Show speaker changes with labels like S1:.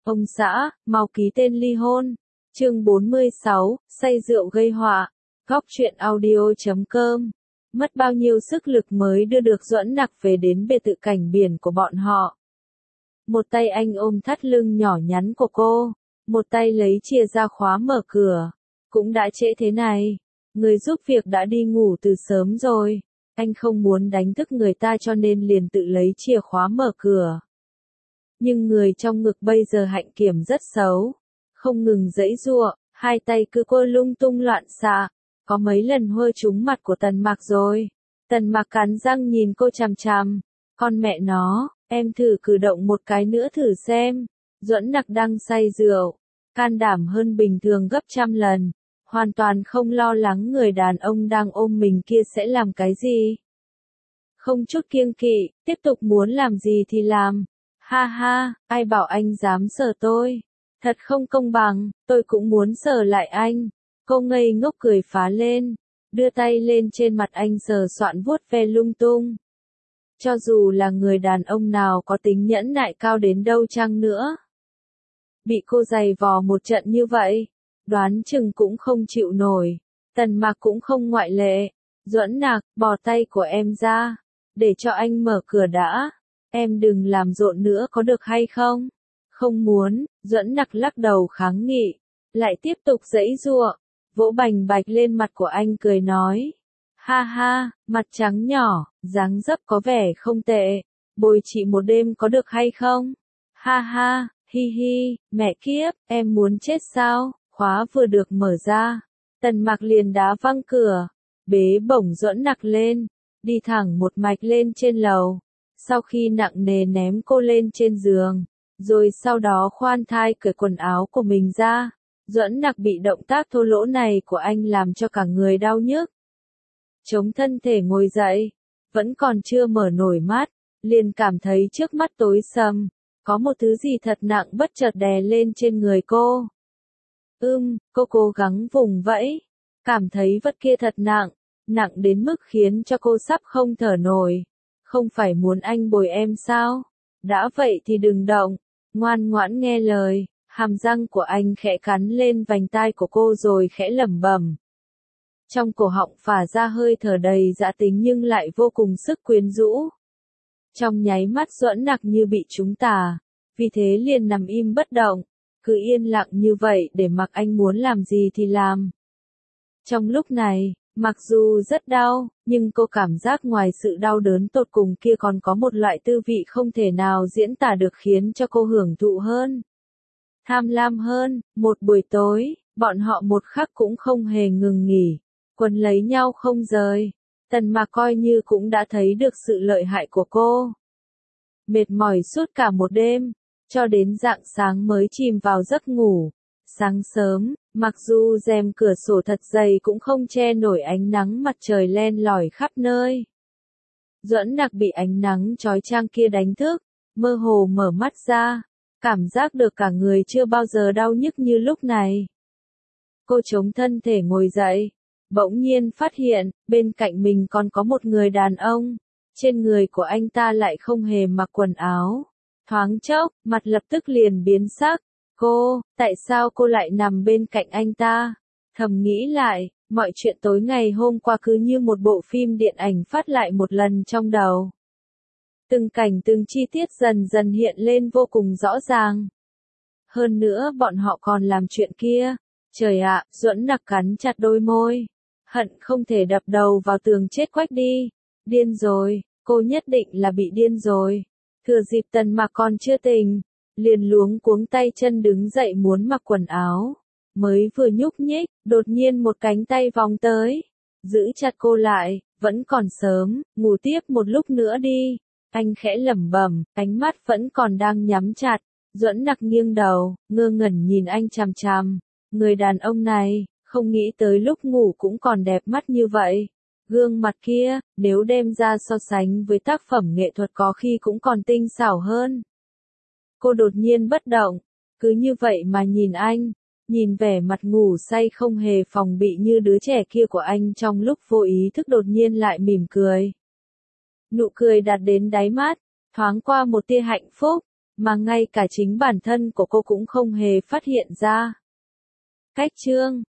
S1: Ông xã, mau ký tên ly hôn. Chương 46, say rượu gây họa. Góc truyện audio.com. Mất bao nhiêu sức lực mới đưa được Duẫn Nặc về đến biệt thự cảnh biển của bọn họ. Một tay anh ôm thắt lưng nhỏ nhắn của cô, một tay lấy chìa ra khóa mở cửa. Cũng đã trễ thế này, người giúp việc đã đi ngủ từ sớm rồi. Anh không muốn đánh thức người ta cho nên liền tự lấy chìa khóa mở cửa. Nhưng người trong ngực bây giờ Hạnh Kiểm rất xấu, không ngừng giãy giụa, hai tay cứ quơ lung tung loạn xạ, có mấy lần hôi trúng mặt của Tần Mạc rồi. Tần Mạc cắn răng nhìn cô chằm chằm, con mẹ nó, em thử cử động một cái nữa thử xem. Duẫn Nặc đang say rượu, can đảm hơn bình thường gấp trăm lần, hoàn toàn không lo lắng người đàn ông đang ôm mình kia sẽ làm cái gì. Không chút kiêng kỵ, tiếp tục muốn làm gì thì làm. Ha ha, ai bảo anh dám sờ tôi? Thật không công bằng, tôi cũng muốn sờ lại anh. Cô ngây ngốc cười phá lên, đưa tay lên trên mặt anh sờ soạn vuốt ve lung tung. Cho dù là người đàn ông nào có tính nhẫn nại cao đến đâu chăng nữa, bị cô giày vò một trận như vậy, đoán chừng cũng không chịu nổi. Tần Mạc cũng không ngoại lệ. Duẫn Nặc, bỏ tay của em ra, để cho anh mở cửa đã. Em đừng làm rộn nữa có được hay không? Không muốn. Duẫn Nặc lắc đầu kháng nghị, lại tiếp tục giãy giụa, vỗ bành bạch lên mặt của anh cười nói. Ha ha, mặt trắng nhỏ, dáng dấp có vẻ không tệ, bồi chị một đêm có được hay không? Ha ha, hi hi, mẹ kiếp, em muốn chết sao? Khóa vừa được mở ra, Tần Mạc liền đá văng cửa, bế bổng Duẫn Nặc lên, đi thẳng một mạch lên trên lầu. Sau khi nặng nề ném cô lên trên giường, rồi sau đó khoan thai cởi quần áo của mình ra, Duẫn Nặc bị động tác thô lỗ này của anh làm cho cả người đau nhức. Chống thân thể ngồi dậy, vẫn còn chưa mở nổi mắt, liền cảm thấy trước mắt tối sầm, có một thứ gì thật nặng bất chợt đè lên trên người cô. Cô cố gắng vùng vẫy, cảm thấy vật kia thật nặng, nặng đến mức khiến cho cô sắp không thở nổi. Không phải muốn anh bồi em sao? Đã vậy thì đừng động, ngoan ngoãn nghe lời. Hàm răng của anh khẽ cắn lên vành tai của cô rồi khẽ lẩm bẩm. Trong cổ họng phả ra hơi thở đầy dã tính nhưng lại vô cùng sức quyến rũ. Trong nháy mắt Duẫn Nặc như bị trúng tà, vì thế liền nằm im bất động, cứ yên lặng như vậy để mặc anh muốn làm gì thì làm. Trong lúc này, mặc dù rất đau, nhưng cô cảm giác ngoài sự đau đớn tột cùng kia còn có một loại tư vị không thể nào diễn tả được khiến cho cô hưởng thụ hơn. Tham lam hơn. Một buổi tối, bọn họ một khắc cũng không hề ngừng nghỉ, quấn lấy nhau không rời. Tần Mạc coi như cũng đã thấy được sự lợi hại của cô. Mệt mỏi suốt cả một đêm, cho đến rạng sáng mới chìm vào giấc ngủ. Sáng sớm, mặc dù rèm cửa sổ thật dày cũng không che nổi ánh nắng mặt trời len lỏi khắp nơi. Duẫn Nặc bị ánh nắng chói chang kia đánh thức, mơ hồ mở mắt ra, cảm giác được cả người chưa bao giờ đau nhức như lúc này. Cô chống thân thể ngồi dậy, bỗng nhiên phát hiện, bên cạnh mình còn có một người đàn ông, trên người của anh ta lại không hề mặc quần áo. Thoáng chốc, mặt lập tức liền biến sắc. Tại sao cô lại nằm bên cạnh anh ta? Thầm nghĩ lại, mọi chuyện tối ngày hôm qua cứ như một bộ phim điện ảnh phát lại một lần trong đầu. Từng cảnh từng chi tiết dần dần hiện lên vô cùng rõ ràng. Hơn nữa bọn họ còn làm chuyện kia. Trời ạ, Duẫn Nặc cắn chặt đôi môi, hận không thể đập đầu vào tường chết quách đi. Điên rồi, cô nhất định là bị điên rồi. Thừa dịp Tần Mạc còn chưa tỉnh, liền luống cuống tay chân đứng dậy muốn mặc quần áo. Mới vừa nhúc nhích, đột nhiên một cánh tay vòng tới, giữ chặt cô lại. Vẫn còn sớm, ngủ tiếp một lúc nữa đi. Anh khẽ lẩm bẩm, ánh mắt vẫn còn đang nhắm chặt. Duẫn Nặc nghiêng đầu, ngơ ngẩn nhìn anh chằm chằm. Người đàn ông này, không nghĩ tới lúc ngủ cũng còn đẹp mắt như vậy. Gương mặt kia, nếu đem ra so sánh với tác phẩm nghệ thuật có khi cũng còn tinh xảo hơn. Cô đột nhiên bất động, cứ như vậy mà nhìn anh, nhìn vẻ mặt ngủ say không hề phòng bị như đứa trẻ kia của anh trong lúc vô ý thức đột nhiên lại mỉm cười. Nụ cười đạt đến đáy mắt, thoáng qua một tia hạnh phúc, mà ngay cả chính bản thân của cô cũng không hề phát hiện ra. Cách chương